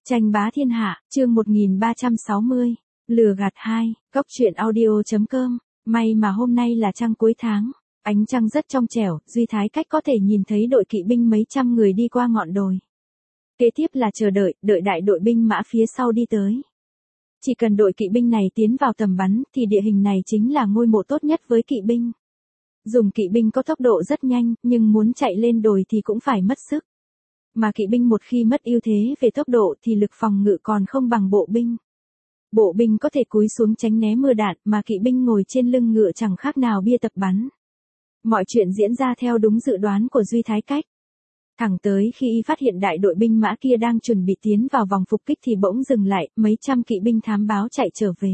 Tranh bá thiên hạ, chương 1360, lừa gạt 2, Cóc truyện audio.com, may mà hôm nay là trăng cuối tháng, ánh trăng rất trong trẻo, Duy Thái Cách có thể nhìn thấy đội kỵ binh mấy trăm người đi qua ngọn đồi. Kế tiếp là chờ đợi, đợi đại đội binh mã phía sau đi tới. Chỉ cần đội kỵ binh này tiến vào tầm bắn thì địa hình này chính là ngôi mộ tốt nhất với kỵ binh. Dùng kỵ binh có tốc độ rất nhanh, nhưng muốn chạy lên đồi thì cũng phải mất sức. Mà kỵ binh một khi mất ưu thế về tốc độ thì lực phòng ngự còn không bằng bộ binh. Bộ binh có thể cúi xuống tránh né mưa đạn mà kỵ binh ngồi trên lưng ngựa chẳng khác nào bia tập bắn. Mọi chuyện diễn ra theo đúng dự đoán của Duy Thái Cách. Thẳng tới khi y phát hiện đại đội binh mã kia đang chuẩn bị tiến vào vòng phục kích thì bỗng dừng lại, mấy trăm kỵ binh thám báo chạy trở về.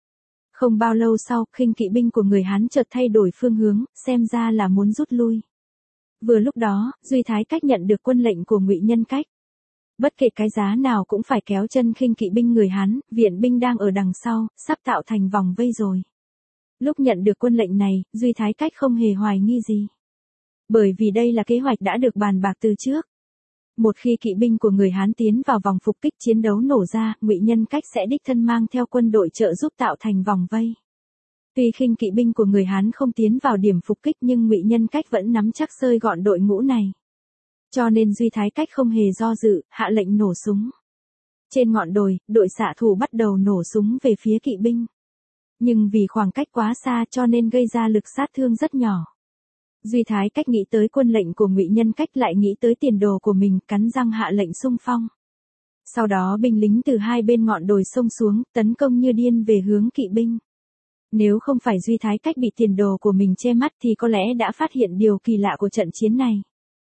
Không bao lâu sau, khinh kỵ binh của người Hán chợt thay đổi phương hướng, xem ra là muốn rút lui. Vừa lúc đó, Duy Thái Cách nhận được quân lệnh của Ngụy Nhân Cách. Bất kể cái giá nào cũng phải kéo chân khinh kỵ binh người Hán, viện binh đang ở đằng sau, sắp tạo thành vòng vây rồi. Lúc nhận được quân lệnh này, Duy Thái Cách không hề hoài nghi gì. Bởi vì đây là kế hoạch đã được bàn bạc từ trước. Một khi kỵ binh của người Hán tiến vào vòng phục kích chiến đấu nổ ra, Ngụy Nhân Cách sẽ đích thân mang theo quân đội trợ giúp tạo thành vòng vây. Tuy khinh kỵ binh của người Hán không tiến vào điểm phục kích nhưng Ngụy Nhân Cách vẫn nắm chắc xơi gọn đội ngũ này. Cho nên Duy Thái Cách không hề do dự, hạ lệnh nổ súng. Trên ngọn đồi, đội xạ thủ bắt đầu nổ súng về phía kỵ binh. Nhưng vì khoảng cách quá xa cho nên gây ra lực sát thương rất nhỏ. Duy Thái Cách nghĩ tới quân lệnh của Ngụy Nhân Cách lại nghĩ tới tiền đồ của mình, cắn răng hạ lệnh xung phong. Sau đó binh lính từ hai bên ngọn đồi xông xuống, tấn công như điên về hướng kỵ binh. Nếu không phải Duy Thái Cách bị tiền đồ của mình che mắt thì có lẽ đã phát hiện điều kỳ lạ của trận chiến này.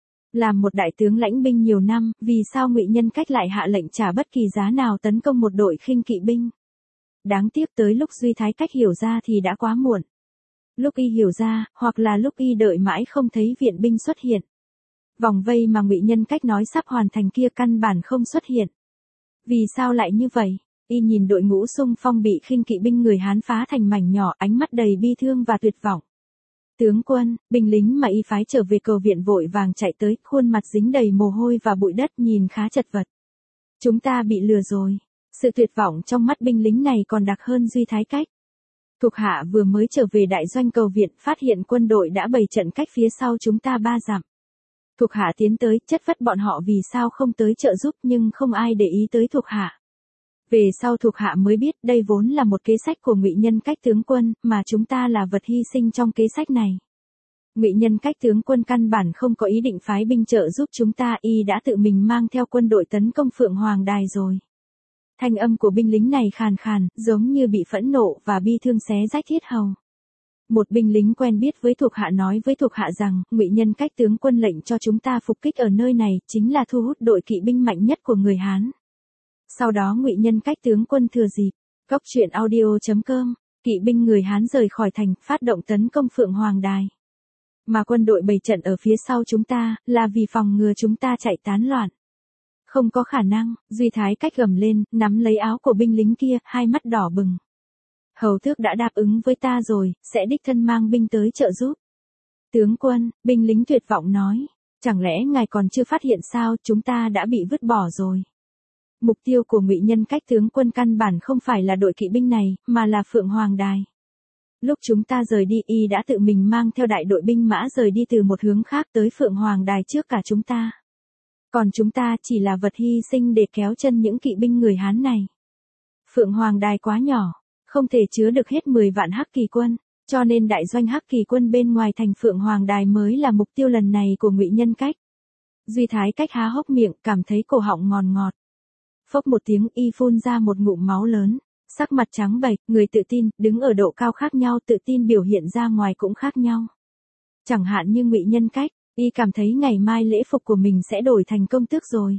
Làm một đại tướng lãnh binh nhiều năm, vì sao Ngụy Nhân Cách lại hạ lệnh trả bất kỳ giá nào tấn công một đội khinh kỵ binh? Đáng tiếc tới lúc Duy Thái Cách hiểu ra thì đã quá muộn. Lúc y hiểu ra, hoặc là lúc y đợi mãi không thấy viện binh xuất hiện. Vòng vây mà Ngụy Nhân Cách nói sắp hoàn thành kia căn bản không xuất hiện. Vì sao lại như vậy? Y nhìn đội ngũ xung phong bị khinh kỵ binh người Hán phá thành mảnh nhỏ, ánh mắt đầy bi thương và tuyệt vọng. Tướng quân, binh lính mà y phái trở về cầu viện vội vàng chạy tới, khuôn mặt dính đầy mồ hôi và bụi đất, nhìn khá chật vật. Chúng ta bị lừa rồi. Sự tuyệt vọng trong mắt binh lính này còn đặc hơn Duy Thái Cách. Thuộc hạ vừa mới trở về đại doanh cầu viện, phát hiện quân đội đã bày trận cách phía sau chúng ta 3 dặm. Thuộc hạ tiến tới, chất vấn bọn họ vì sao không tới trợ giúp nhưng không ai để ý tới thuộc hạ. Về sau thuộc hạ mới biết đây vốn là một kế sách của Ngụy Nhân Cách tướng quân, mà chúng ta là vật hy sinh trong kế sách này. Ngụy Nhân Cách tướng quân căn bản không có ý định phái binh trợ giúp chúng ta, y đã tự mình mang theo quân đội tấn công Phượng Hoàng Đài rồi. Thanh âm của binh lính này khàn khàn, giống như bị phẫn nộ và bi thương xé rách thiết hầu. Một binh lính quen biết với thuộc hạ nói với thuộc hạ rằng, Ngụy Nhân Cách tướng quân lệnh cho chúng ta phục kích ở nơi này, chính là thu hút đội kỵ binh mạnh nhất của người Hán. Sau đó Ngụy Nhân Cách tướng quân thừa dịp, Cóc truyện audio.com, kỵ binh người Hán rời khỏi thành, phát động tấn công Phượng Hoàng Đài. Mà quân đội bày trận ở phía sau chúng ta, là vì phòng ngừa chúng ta chạy tán loạn. Không có khả năng, Duy Thái Cách gầm lên, nắm lấy áo của binh lính kia, hai mắt đỏ bừng. Hầu tước đã đáp ứng với ta rồi, sẽ đích thân mang binh tới trợ giúp. Tướng quân, binh lính tuyệt vọng nói, chẳng lẽ ngài còn chưa phát hiện sao, chúng ta đã bị vứt bỏ rồi. Mục tiêu của Ngụy Nhân Cách tướng quân căn bản không phải là đội kỵ binh này, mà là Phượng Hoàng Đài. Lúc chúng ta rời đi, y đã tự mình mang theo đại đội binh mã rời đi từ một hướng khác tới Phượng Hoàng Đài trước cả chúng ta. Còn chúng ta chỉ là vật hy sinh để kéo chân những kỵ binh người Hán này. Phượng Hoàng Đài quá nhỏ, không thể chứa được hết 10 vạn Hắc Kỳ quân, cho nên đại doanh Hắc Kỳ quân bên ngoài thành Phượng Hoàng Đài mới là mục tiêu lần này của Ngụy Nhân Cách. Duy Thái Cách há hốc miệng, cảm thấy cổ họng ngọt ngọt. Phốc một tiếng, y phun ra một ngụm máu lớn, sắc mặt trắng bệch, người tự tin, đứng ở độ cao khác nhau, tự tin biểu hiện ra ngoài cũng khác nhau. Chẳng hạn như Ngụy Nhân Cách, y cảm thấy ngày mai lễ phục của mình sẽ đổi thành công tước rồi.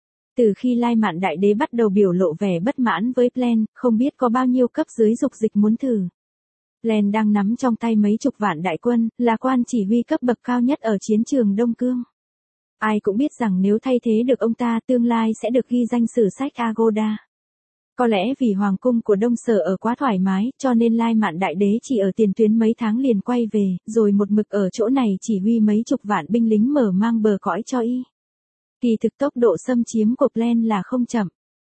Từ khi Lai Mạn Đại Đế bắt đầu biểu lộ vẻ bất mãn với Plan, không biết có bao nhiêu cấp dưới dục dịch muốn thử. Plan đang nắm trong tay mấy chục vạn đại quân, là quan chỉ huy cấp bậc cao nhất ở chiến trường Đông Cương. Ai cũng biết rằng nếu thay thế được ông ta, tương lai sẽ được ghi danh sử sách Agoda. Có lẽ vì hoàng cung của Đông Sở ở quá thoải mái, cho nên Lai Mạn Đại Đế chỉ ở tiền tuyến mấy tháng liền quay về, rồi một mực ở chỗ này chỉ huy mấy chục vạn binh lính mở mang bờ cõi cho y. Kỳ thực tốc độ xâm chiếm của Plan là không chậm.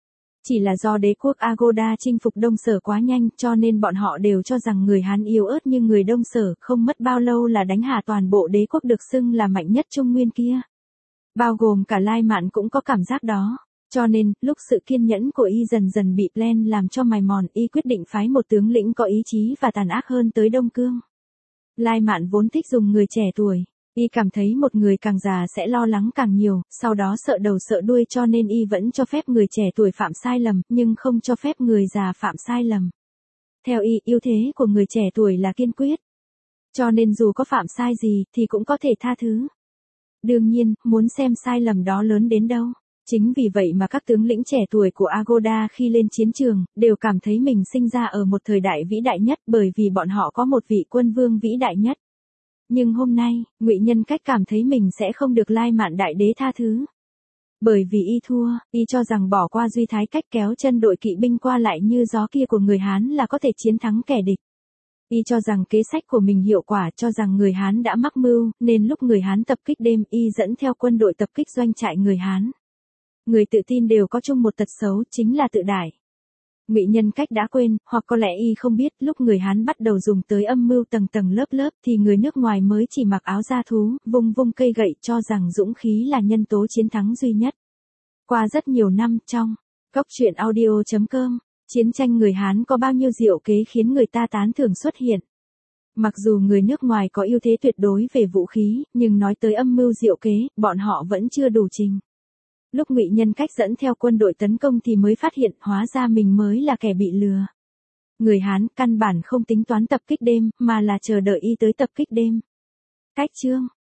Chỉ là do đế quốc Agoda chinh phục Đông Sở quá nhanh cho nên bọn họ đều cho rằng người Hán yếu ớt như người Đông Sở, không mất bao lâu là đánh hạ toàn bộ đế quốc được xưng là mạnh nhất Trung Nguyên kia. Bao gồm cả Lai Mạn cũng có cảm giác đó. Cho nên, lúc sự kiên nhẫn của y dần dần bị Plan làm cho mài mòn, y quyết định phái một tướng lĩnh có ý chí và tàn ác hơn tới Đông Cương. Lai Mạn vốn thích dùng người trẻ tuổi. Y cảm thấy một người càng già sẽ lo lắng càng nhiều, sau đó sợ đầu sợ đuôi cho nên y vẫn cho phép người trẻ tuổi phạm sai lầm, nhưng không cho phép người già phạm sai lầm. Theo y, ưu thế của người trẻ tuổi là kiên quyết. Cho nên dù có phạm sai gì thì cũng có thể tha thứ. Đương nhiên, muốn xem sai lầm đó lớn đến đâu. Chính vì vậy mà các tướng lĩnh trẻ tuổi của Agoda khi lên chiến trường, đều cảm thấy mình sinh ra ở một thời đại vĩ đại nhất bởi vì bọn họ có một vị quân vương vĩ đại nhất. Nhưng hôm nay, Ngụy Nhân Cách cảm thấy mình sẽ không được Lai Mạn đại đế tha thứ. Bởi vì y thua, y cho rằng bỏ qua Duy Thái Cách kéo chân đội kỵ binh qua lại như gió kia của người Hán là có thể chiến thắng kẻ địch. Y cho rằng kế sách của mình hiệu quả, cho rằng người Hán đã mắc mưu, nên lúc người Hán tập kích đêm y dẫn theo quân đội tập kích doanh trại người Hán. Người tự tin đều có chung một tật xấu, chính là tự đại. Ngụy Nhân Cách đã quên, hoặc có lẽ y không biết, lúc người Hán bắt đầu dùng tới âm mưu tầng tầng lớp lớp thì người nước ngoài mới chỉ mặc áo da thú, vung vung cây gậy cho rằng dũng khí là nhân tố chiến thắng duy nhất. Qua rất nhiều năm trong Cốc truyện audio.com, chiến tranh người Hán có bao nhiêu diệu kế khiến người ta tán thưởng xuất hiện. Mặc dù người nước ngoài có ưu thế tuyệt đối về vũ khí, nhưng nói tới âm mưu diệu kế, bọn họ vẫn chưa đủ trình. Lúc Ngụy Nhân Cách dẫn theo quân đội tấn công thì mới phát hiện hóa ra mình mới là kẻ bị lừa. Người Hán căn bản không tính toán tập kích đêm, mà là chờ đợi y tới tập kích đêm. Cách chương